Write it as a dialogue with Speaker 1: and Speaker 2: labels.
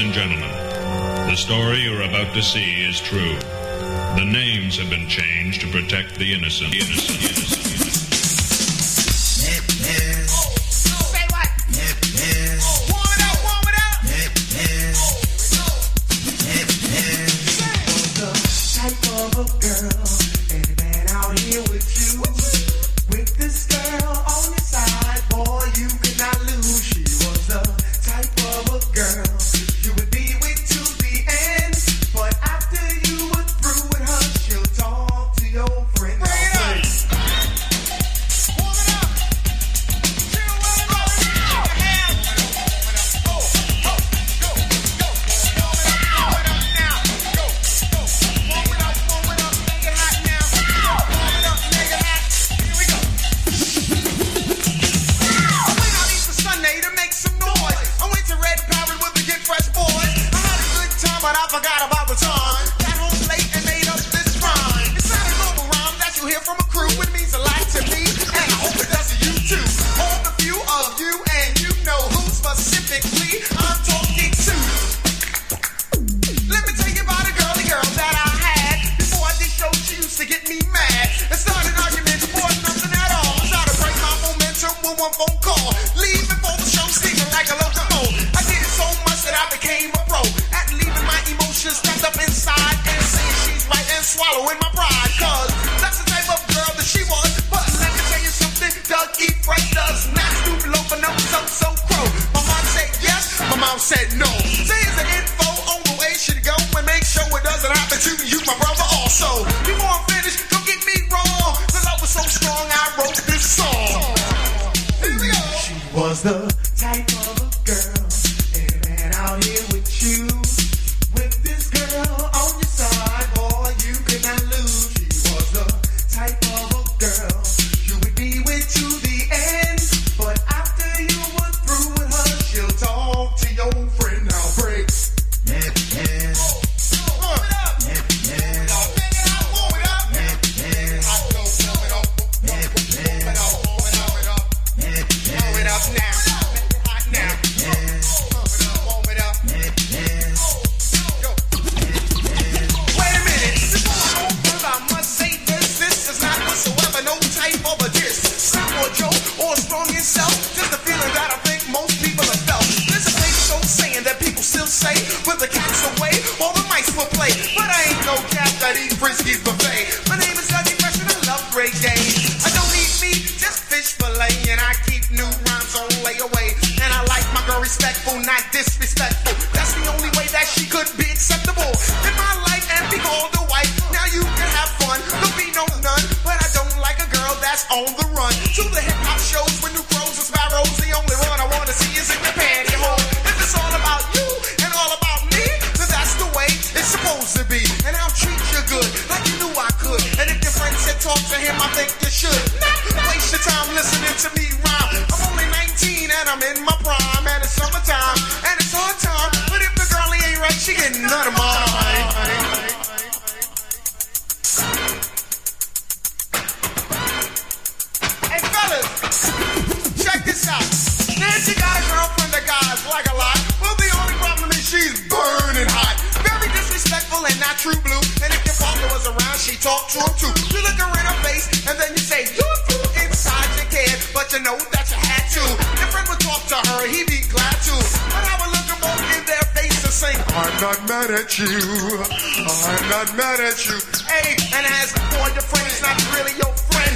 Speaker 1: and gentlemen, the story you're about to see is true. The names have been changed to protect the innocent.
Speaker 2: Say what? Warm it up.
Speaker 3: The type of a girl, any man out here with you. With this girl on your side, boy, you cannot lose. She was the type of a girl you would be with to the end. But after you were through with her, she'll talk to your friend.
Speaker 2: Bring it up. Warm it up. Chill, warm it up. Go. Warm it up now. Go. Warm it up. Make it hot now. Warm it up, make it hot. Here we go. I went out Easter Sunday to make some noise. I went to Red Parrot with the Get Fresh boys. I had a good time, but I forgot about the time. Got home late and made up this rhyme. It's not a normal rhyme that you hear from a crew. It means a lot to me, and I hope it does to you too. All the few of you, and you know who specifically I'm talking to. Let me tell you about a girly girl that I had. Before I did show, she used to get me mad. And started arguments for nothing at all. Try to break my momentum with one phone call. Leave before the show, singing like a locomotive. I did it so much that I became a pro. At leaving my emotions stuck up inside and saying she's right and swallowing my pride. Cause that's the type of girl that she was. But let me tell you something, Doug E. Fresh does not stoop low for no so crow. My mom said yes, my mom said no. Say it's an info on the way she go and make sure it doesn't happen to you, my brother also. Before I'm finished, don't get me wrong. The love was so strong, I wrote this song. Here we go.
Speaker 3: She was the type of a girl, any man out here with you. With this girl on your side, boy, you cannot lose. She was the type of a girl you would be with to the end. But after you were through with her, she'll talk to your friend. Now break.
Speaker 2: Frisky's buffet. My name is Dougie Fresh and I love reggae. I don't eat meat, just fish fillet, and I keep new rhymes on layaway. And I like my girl respectful, not disrespectful. That's the only way that she could be acceptable in my life and be called a wife. Now you can have fun, there'll be no none, but I don't like a girl that's on the run. To the hip hop shows with new crows and sparrows, the only one I wanna see is in your pantyhose. If it's all about you and all about me, then that's the way it's supposed to be. And I'll treat you good, like you knew I could. And if your friend said talk to him, I think you should. Not waste your time listening to me rhyme. I'm only 19 and I'm in my prime. And it's summertime and it's hard time. But if the girlie ain't right, she getting none of mine. Hey fellas, check this out. Nancy got a girlfriend that guys like a lot. Well, the only problem is she's burning hot. Very disrespectful and not true blue. And if your partner was around, she talked to him too. You look her in her face and then you say, you're through inside your kid, but you know that you had to. Your friend would talk to her, he'd be glad to. But I would look them both in their face and say, I'm not mad at you. I'm not mad at you. Hey, and as for your friend is not really your friend,